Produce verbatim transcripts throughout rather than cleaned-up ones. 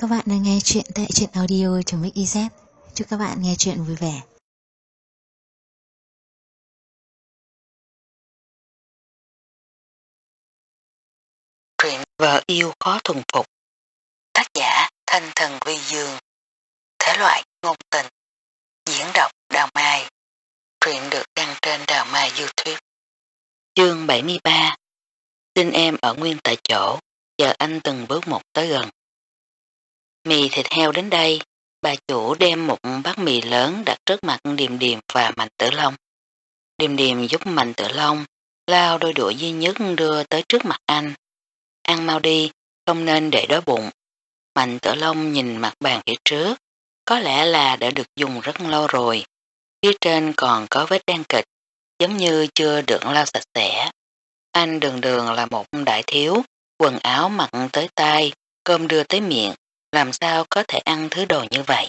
các bạn đang nghe chuyện tại truyện audio.mixyz. Chúc các bạn nghe chuyện vui vẻ. Truyện Vợ Yêu Khó Thuần Phục. Tác giả Thanh Thần Vi Dương. Thể loại ngôn tình. Diễn đọc Đào Mai. Truyện được đăng trên Đào Mai YouTube. Chương bảy mươi ba. Xin em ở nguyên tại chỗ, chờ anh từng bước một tới gần. Mì thịt heo đến đây, bà chủ đem một bát mì lớn đặt trước mặt Điềm Điềm và Mạnh Tử Long. Điềm Điềm giúp Mạnh Tử Long lao đôi đũa duy nhất đưa tới trước mặt anh. Ăn mau đi, không nên để đói bụng. Mạnh Tử Long nhìn mặt bàn phía trước, có lẽ là đã được dùng rất lâu rồi. Phía trên còn có vết đen kịch, giống như chưa được lau sạch sẽ. Anh đường đường là một đại thiếu, quần áo mặc tới tay, cơm đưa tới miệng, làm sao có thể ăn thứ đồ như vậy?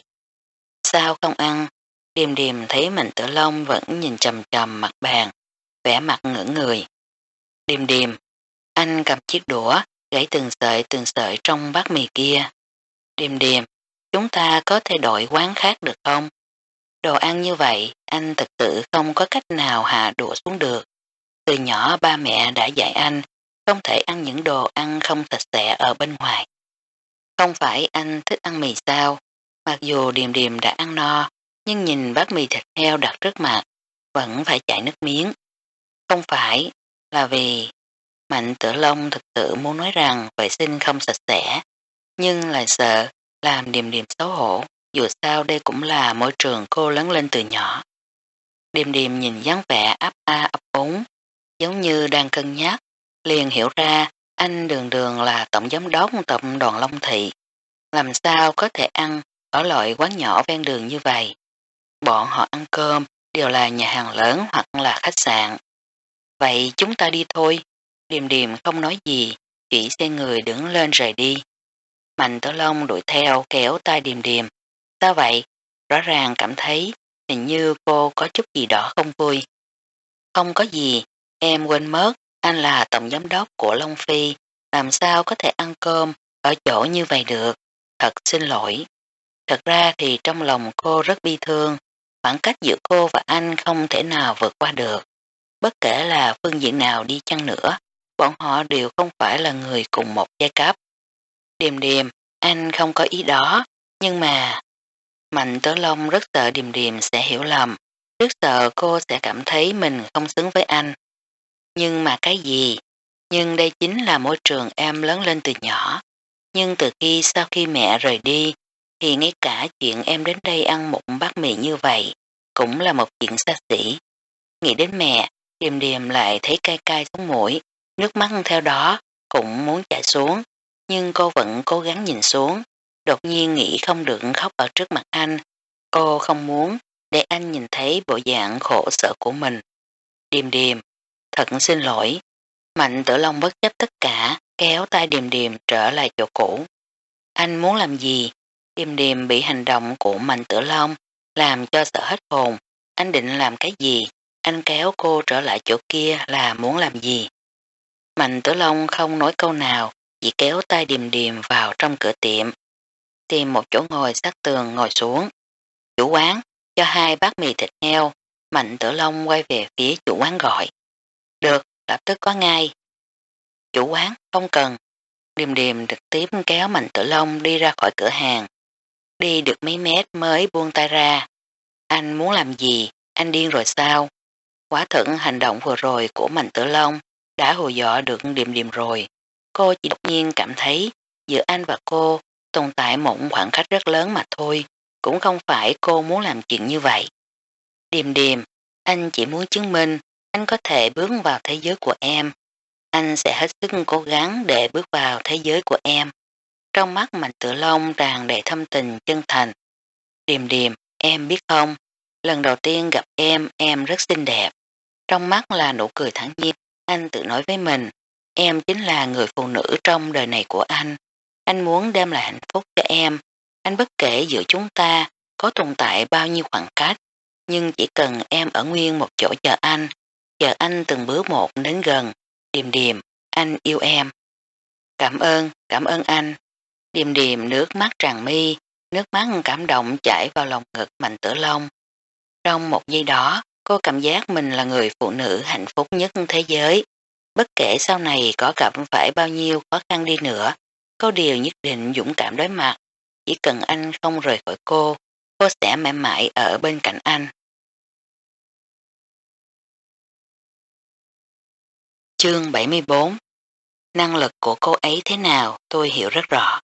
Sao không ăn? Điềm Điềm thấy Mạnh Tử Long vẫn nhìn chầm chầm mặt bàn, vẻ mặt ngưỡng người. Điềm Điềm, anh cầm chiếc đũa, gãy từng sợi từng sợi trong bát mì kia. Điềm Điềm, chúng ta có thể đổi quán khác được không? Đồ ăn như vậy, anh thực sự không có cách nào hạ đũa xuống được. Từ nhỏ ba mẹ đã dạy anh, không thể ăn những đồ ăn không sạch sẽ ở bên ngoài. Không phải anh thích ăn mì sao? Mặc dù Điềm Điềm đã ăn no, nhưng nhìn bát mì thịt heo đặt trước mặt, vẫn phải chảy nước miếng. Không phải, là vì Mạnh Tử Long thực sự muốn nói rằng vệ sinh không sạch sẽ, nhưng lại sợ làm Điềm Điềm xấu hổ, dù sao đây cũng là môi trường cô lớn lên từ nhỏ. Điềm Điềm nhìn dáng vẻ ấp a ấp úng, giống như đang cân nhắc, liền hiểu ra anh đường đường là tổng giám đốc tập đoàn Long Thị, làm sao có thể ăn ở loại quán nhỏ ven đường như vậy. Bọn họ ăn cơm đều là nhà hàng lớn hoặc là khách sạn. Vậy chúng ta đi thôi. Điềm Điềm không nói gì, chỉ xoay người đứng lên rời đi. Mạnh Tử Long đuổi theo kéo tay Điềm Điềm. Sao vậy? Rõ ràng cảm thấy hình như cô có chút gì đó không vui. Không có gì, em quên mất, anh là tổng giám đốc của Long Phi, làm sao có thể ăn cơm ở chỗ như vậy được. Thật xin lỗi. Thật ra thì trong lòng cô rất bi thương, khoảng cách giữa cô và anh không thể nào vượt qua được. Bất kể là phương diện nào đi chăng nữa, bọn họ đều không phải là người cùng một giai cấp. Điềm Điềm, anh không có ý đó, nhưng mà... Mạnh Tử Long rất sợ Điềm Điềm sẽ hiểu lầm, rất sợ cô sẽ cảm thấy mình không xứng với anh. Nhưng mà cái gì? Nhưng đây chính là môi trường em lớn lên từ nhỏ. Nhưng từ khi sau khi mẹ rời đi, thì ngay cả chuyện em đến đây ăn một bát mì như vậy, cũng là một chuyện xa xỉ. Nghĩ đến mẹ, Điềm Điềm lại thấy cay cay xuống mũi, nước mắt theo đó cũng muốn chảy xuống, nhưng cô vẫn cố gắng nhìn xuống, đột nhiên nghĩ không được khóc ở trước mặt anh. Cô không muốn để anh nhìn thấy bộ dạng khổ sở của mình. Điềm Điềm, thật xin lỗi. Mạnh Tử Long bất chấp tất cả, kéo tay Điềm Điềm trở lại chỗ cũ. Anh muốn làm gì? Điềm Điềm bị hành động của Mạnh Tử Long làm cho sợ hết hồn. Anh định làm cái gì? Anh kéo cô trở lại chỗ kia là muốn làm gì? Mạnh Tử Long không nói câu nào, chỉ kéo tay Điềm Điềm vào trong cửa tiệm. Tìm một chỗ ngồi sát tường ngồi xuống. Chủ quán, cho hai bát mì thịt heo. Mạnh Tử Long quay về phía chủ quán gọi. Được, lập tức có ngay. Chủ quán, không cần. Điềm Điềm trực tiếp kéo Mạnh Tử Long đi ra khỏi cửa hàng. Đi được mấy mét mới buông tay ra. Anh muốn làm gì? Anh điên rồi sao? Quả thực hành động vừa rồi của Mạnh Tử Long đã hù dọa được Điềm Điềm rồi. Cô chỉ đột nhiên cảm thấy giữa anh và cô tồn tại một khoảng cách rất lớn mà thôi, cũng không phải cô muốn làm chuyện như vậy. Điềm Điềm, anh chỉ muốn chứng minh anh có thể bước vào thế giới của em. Anh sẽ hết sức cố gắng để bước vào thế giới của em. Trong mắt Mạnh Tử Long tràn đầy thâm tình chân thành. Điềm Điềm, em biết không, lần đầu tiên gặp em, em rất xinh đẹp. Trong mắt là nụ cười thản nhiên, anh tự nói với mình, em chính là người phụ nữ trong đời này của anh. Anh muốn đem lại hạnh phúc cho em. Anh bất kể giữa chúng ta có tồn tại bao nhiêu khoảng cách, nhưng chỉ cần em ở nguyên một chỗ chờ anh, chờ anh từng bước một đến gần. Điềm Điềm, anh yêu em. Cảm ơn, cảm ơn anh. Điềm điềm nước mắt tràn mi, nước mắt cảm động chảy vào lòng ngực Mạnh Tử Long. Trong một giây đó, cô cảm giác mình là người phụ nữ hạnh phúc nhất thế giới. Bất kể sau này có gặp phải bao nhiêu khó khăn đi nữa, cô đều nhất định dũng cảm đối mặt. Chỉ cần anh không rời khỏi cô, cô sẽ mãi mãi ở bên cạnh anh. Chương bảy mươi bốn. Năng lực của cô ấy thế nào tôi hiểu rất rõ.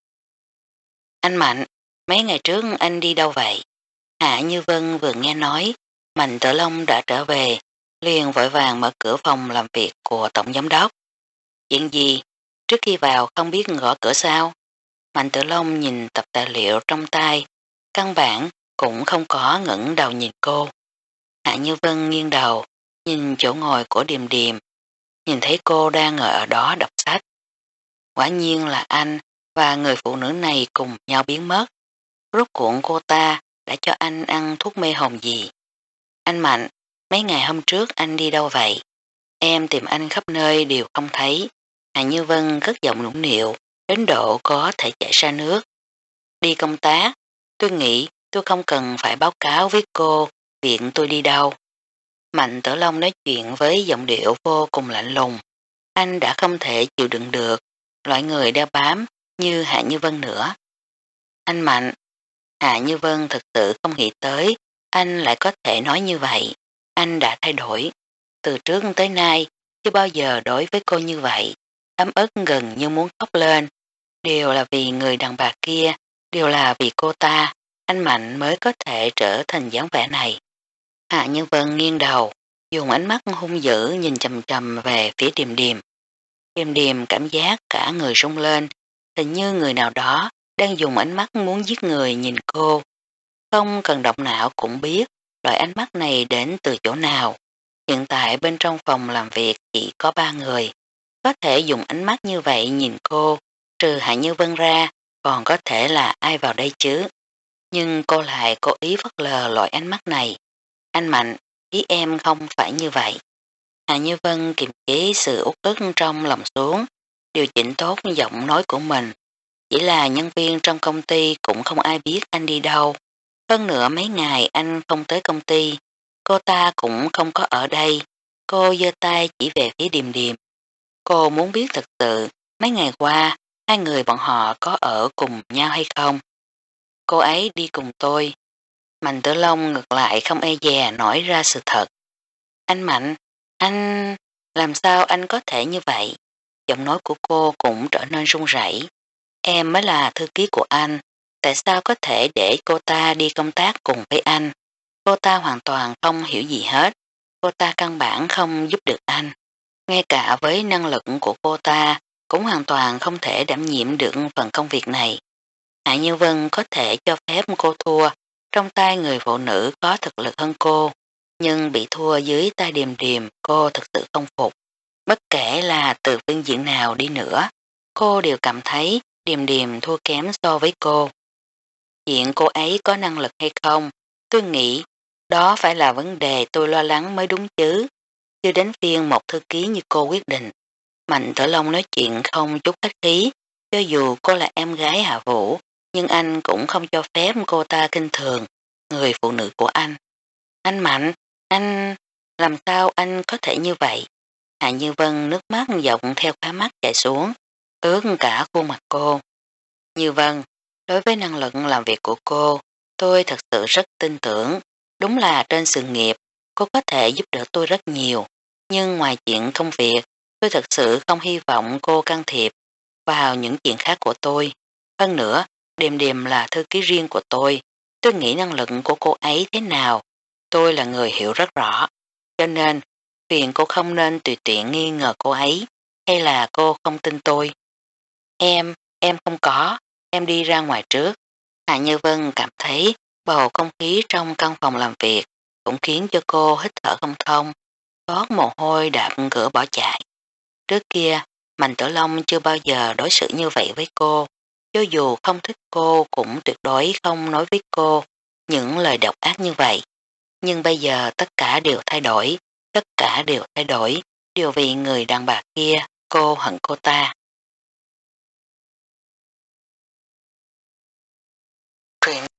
Anh Mạnh, mấy ngày trước anh đi đâu vậy? Hạ Như Vân vừa nghe nói Mạnh Tử Long đã trở về, liền vội vàng mở cửa phòng làm việc của tổng giám đốc. Chuyện gì? Trước khi vào không biết gõ cửa sao? Mạnh Tử Long nhìn tập tài liệu trong tay, căn bản cũng không có ngẩng đầu nhìn cô. Hạ Như Vân nghiêng đầu, nhìn chỗ ngồi của Điềm Điềm, nhìn thấy cô đang ngồi ở đó đọc sách. Quả nhiên là anh và người phụ nữ này cùng nhau biến mất. Rốt cuộc cô ta đã cho anh ăn thuốc mê hồn gì? Anh Mạnh, mấy ngày hôm trước anh đi đâu vậy? Em tìm anh khắp nơi đều không thấy. Hạ Như Vân cất giọng nũng nịu, đến độ có thể chảy ra nước. Đi công tác, tôi nghĩ tôi không cần phải báo cáo với cô việc tôi đi đâu. Mạnh Tử Long nói chuyện với giọng điệu vô cùng lạnh lùng. Anh đã không thể chịu đựng được loại người đeo bám như Hạ Như Vân nữa. Anh Mạnh, Hạ Như Vân thực sự không nghĩ tới anh lại có thể nói như vậy. Anh đã thay đổi. Từ trước tới nay chưa bao giờ đối với cô như vậy. Ấm ức gần như muốn khóc lên. Đều là vì người đàn bà kia, đều là vì cô ta, anh Mạnh mới có thể trở thành dáng vẻ này. Hạ Như Vân nghiêng đầu, dùng ánh mắt hung dữ nhìn chầm chầm về phía Điềm Điềm. Điềm Điềm cảm giác cả người rung lên, hình như người nào đó đang dùng ánh mắt muốn giết người nhìn cô. Không cần động não cũng biết loại ánh mắt này đến từ chỗ nào. Hiện tại bên trong phòng làm việc chỉ có ba người. Có thể dùng ánh mắt như vậy nhìn cô, trừ Hạ Như Vân ra, còn có thể là ai vào đây chứ. Nhưng cô lại cố ý phớt lờ loại ánh mắt này. Anh Mạnh, ý em không phải như vậy. Hạ Như Vân kiềm chế sự uất ức trong lòng xuống, điều chỉnh tốt giọng nói của mình. Chỉ là nhân viên trong công ty cũng không ai biết anh đi đâu. Hơn nữa mấy ngày anh không tới công ty, cô ta cũng không có ở đây. Cô giơ tay chỉ về phía Điềm Điềm. Cô muốn biết thật sự mấy ngày qua hai người bọn họ có ở cùng nhau hay không. Cô ấy đi cùng tôi. Mạnh Tử Long ngược lại không e dè nói ra sự thật. Anh Mạnh, anh... làm sao anh có thể như vậy? Giọng nói của cô cũng trở nên run rẩy. Em mới là thư ký của anh, tại sao có thể để cô ta đi công tác cùng với anh? Cô ta hoàn toàn không hiểu gì hết, cô ta căn bản không giúp được anh. Ngay cả với năng lực của cô ta cũng hoàn toàn không thể đảm nhiệm được phần công việc này. Hạ Như Vân có thể cho phép cô thua trong tay người phụ nữ có thực lực hơn cô, nhưng bị thua dưới tay Điềm Điềm cô thực sự không phục. Bất kể là từ phương diện nào đi nữa, cô đều cảm thấy Điềm Điềm thua kém so với cô. Chuyện cô ấy có năng lực hay không, tôi nghĩ đó phải là vấn đề tôi lo lắng mới đúng chứ. Chưa đến phiên một thư ký như cô quyết định. Mạnh Tử Long nói chuyện không chút khách khí, cho dù cô là em gái Hạ Vũ, nhưng anh cũng không cho phép cô ta kinh thường người phụ nữ của anh. Anh Mạnh, anh... làm sao anh có thể như vậy? Hạ Như Vân nước mắt dọc theo khóe mắt chảy xuống, ướt cả khuôn mặt cô. Như Vân, đối với năng lực làm việc của cô, tôi thật sự rất tin tưởng. Đúng là trên sự nghiệp, cô có thể giúp đỡ tôi rất nhiều. Nhưng ngoài chuyện công việc, tôi thật sự không hy vọng cô can thiệp vào những chuyện khác của tôi. Hơn nữa, Điềm Điềm là thư ký riêng của tôi. Tôi nghĩ năng lực của cô ấy thế nào. Tôi là người hiểu rất rõ. Cho nên, phiền cô không nên tùy tiện nghi ngờ cô ấy, hay là cô không tin tôi. Em, em không có, em đi ra ngoài trước. Hạ Như Vân cảm thấy bầu không khí trong căn phòng làm việc cũng khiến cho cô hít thở không thông, toát mồ hôi đạp cửa bỏ chạy. Trước kia, Mạnh Tử Long chưa bao giờ đối xử như vậy với cô, cho dù không thích cô cũng tuyệt đối không nói với cô những lời độc ác như vậy. Nhưng bây giờ tất cả đều thay đổi, tất cả đều thay đổi, đều vì người đàn bà kia, cô hận cô ta.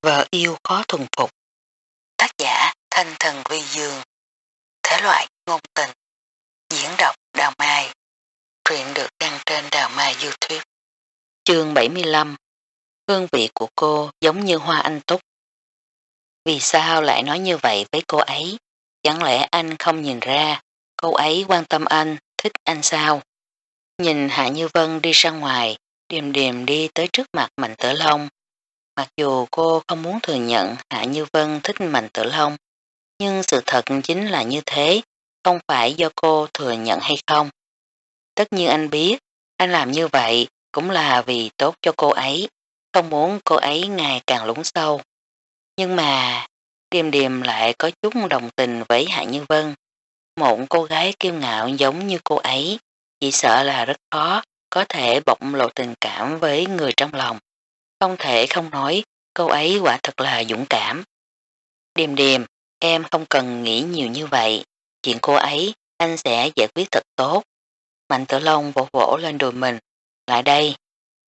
Vợ yêu khó thuần phục. Tác giả Thanh Thần Vi Dương. Thể loại ngôn tình. Diễn đọc Đào Mai. Truyện được đăng trên Đào Mai YouTube. Chương bảy mươi lăm. Hương vị của cô giống như hoa anh túc. Vì sao lại nói như vậy với cô ấy? Chẳng lẽ anh không nhìn ra cô ấy quan tâm anh, thích anh sao? Nhìn Hạ Như Vân đi ra ngoài, điềm điềm đi tới trước mặt Mạnh Tử Long. Mặc dù cô không muốn thừa nhận Hạ Như Vân thích Mạnh Tử Long, nhưng sự thật chính là như thế, không phải do cô thừa nhận hay không. Tất nhiên anh biết, anh làm như vậy cũng là vì tốt cho cô ấy, không muốn cô ấy ngày càng lún sâu. Nhưng mà, Điềm Điềm lại có chút đồng tình với Hạ Như Vân. Một cô gái kiêu ngạo giống như cô ấy, chỉ sợ là rất khó có thể bộc lộ tình cảm với người trong lòng. Không thể không nói, cô ấy quả thật là dũng cảm. Điềm Điềm, em không cần nghĩ nhiều như vậy. Chuyện cô ấy, anh sẽ giải quyết thật tốt. Mạnh Tử Long vỗ vỗ lên đùi mình. Lại đây.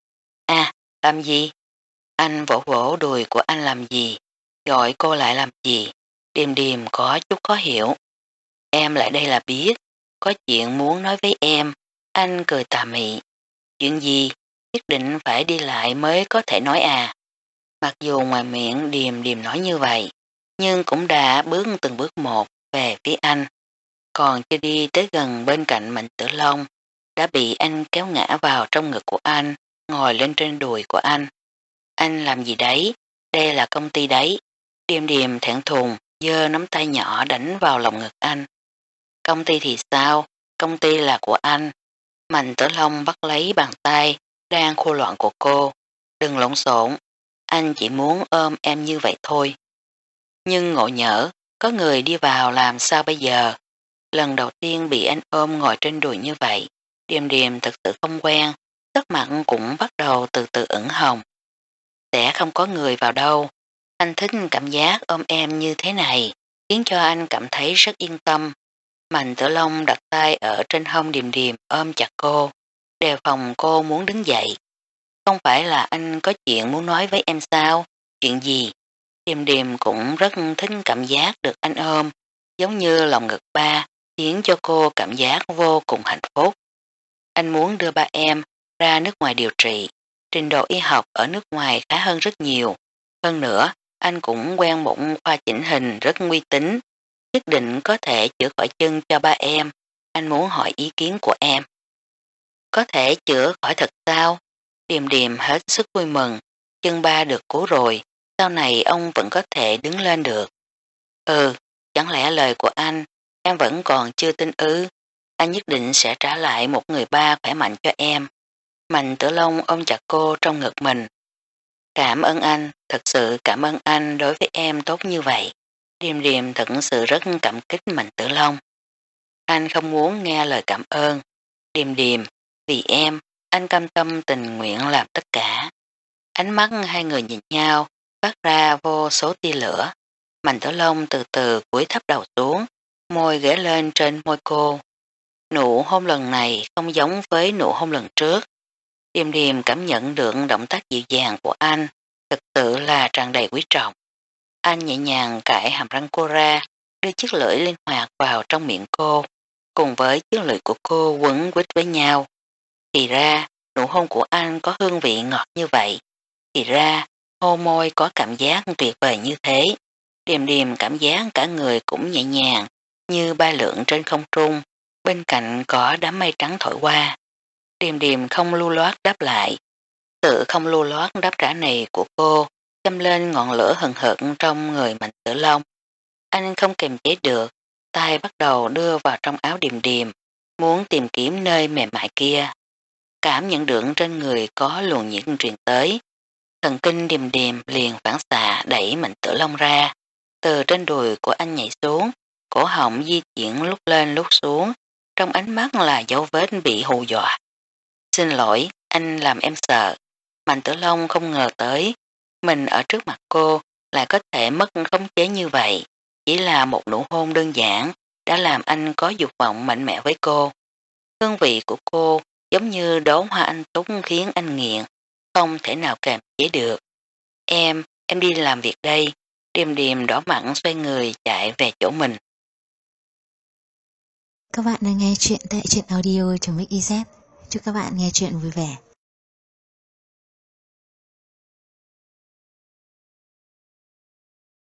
À, làm gì? Anh vỗ vỗ đùi của anh làm gì? Gọi cô lại làm gì? Điềm Điềm có chút khó hiểu. Em lại đây là biết. Có chuyện muốn nói với em. Anh cười tà mị. Chuyện gì? Nhất định phải đi lại mới có thể nói à. Mặc dù ngoài miệng Điềm Điềm nói như vậy, nhưng cũng đã bước từng bước một về phía anh. Còn chưa đi tới gần bên cạnh Mạnh Tử Long, đã bị anh kéo ngã vào trong ngực của anh, ngồi lên trên đùi của anh. Anh làm gì đấy? Đây là công ty đấy. Điềm Điềm thẹn thùng, giơ nắm tay nhỏ đánh vào lòng ngực anh. Công ty thì sao? Công ty là của anh. Mạnh Tử Long bắt lấy bàn tay đang khô loạn của cô. Đừng lộn xộn, anh chỉ muốn ôm em như vậy thôi. Nhưng ngộ nhỡ, có người đi vào làm sao bây giờ? Lần đầu tiên bị anh ôm ngồi trên đùi như vậy, Điềm Điềm thực sự không quen, sắc mặt cũng bắt đầu từ từ ửng hồng. Sẽ không có người vào đâu. Anh thích cảm giác ôm em như thế này, khiến cho anh cảm thấy rất yên tâm. Mạnh Tử Long đặt tay ở trên hông Điềm Điềm ôm chặt cô, đề phòng cô muốn đứng dậy. Không phải là anh có chuyện muốn nói với em sao? Chuyện gì? Điềm Điềm cũng rất thích cảm giác được anh ôm, giống như lòng ngực ba, khiến cho cô cảm giác vô cùng hạnh phúc. Anh muốn đưa ba em ra nước ngoài điều trị, trình độ y học ở nước ngoài khá hơn rất nhiều. Hơn nữa, anh cũng quen một khoa chỉnh hình rất uy tín, nhất định có thể chữa khỏi chân cho ba em. Anh muốn hỏi ý kiến của em. Có thể chữa khỏi thật sao? Điềm Điềm hết sức vui mừng, chân ba được cứu rồi, sau này ông vẫn có thể đứng lên được. Ừ, chẳng lẽ lời của anh, em vẫn còn chưa tin ư? Anh nhất định sẽ trả lại một người ba khỏe mạnh cho em. Mạnh Tử Long ôm chặt cô trong ngực mình. Cảm ơn anh, thật sự cảm ơn anh đối với em tốt như vậy. Điềm Điềm thật sự rất cảm kích Mạnh Tử Long. Anh không muốn nghe lời cảm ơn. Điềm Điềm, vì em, anh cam tâm tình nguyện làm tất cả. Ánh mắt hai người nhìn nhau, phát ra vô số tia lửa. Mạnh Tử Long từ từ cúi thấp đầu xuống, môi ghé lên trên môi cô. Nụ hôn lần này không giống với nụ hôn lần trước. Điềm Điềm cảm nhận được động tác dịu dàng của anh, thực sự là tràn đầy quý trọng. Anh nhẹ nhàng cãi hàm răng cô ra, đưa chiếc lưỡi linh hoạt vào trong miệng cô, cùng với chiếc lưỡi của cô quấn quýt với nhau. Thì ra, nụ hôn của anh có hương vị ngọt như vậy. Thì ra, hôn môi có cảm giác tuyệt vời như thế. Điềm Điềm cảm giác cả người cũng nhẹ nhàng, như bay lượn trên không trung, bên cạnh có đám mây trắng thổi qua. Điềm Điềm không lưu loát đáp lại. Sự không lưu loát đáp trả này của cô châm lên ngọn lửa hừng hực trong người Mạnh Tử Long. Anh không kiềm chế được, tay bắt đầu đưa vào trong áo Điềm Điềm, muốn tìm kiếm nơi mềm mại kia. Cảm nhận được trên người có luồng nhiệt truyền tới. Thần kinh Điềm Điềm liền phản xạ đẩy Mạnh Tử Long ra. Từ trên đùi của anh nhảy xuống, cổ họng di chuyển lúc lên lúc xuống, trong ánh mắt là dấu vết bị hù dọa. Xin lỗi, anh làm em sợ. Mạnh Tử Long không ngờ tới, mình ở trước mặt cô lại có thể mất khống chế như vậy. Chỉ là một nụ hôn đơn giản đã làm anh có dục vọng mạnh mẽ với cô. Hương vị của cô giống như đóa hoa anh túc khiến anh nghiện, không thể nào kềm chế được. Em, em đi làm việc đây. Điềm Điềm đỏ mặt xoay người chạy về chỗ mình. Các bạn đang nghe chuyện tại truyện audio.mix.iz. Chúc các bạn nghe chuyện vui vẻ.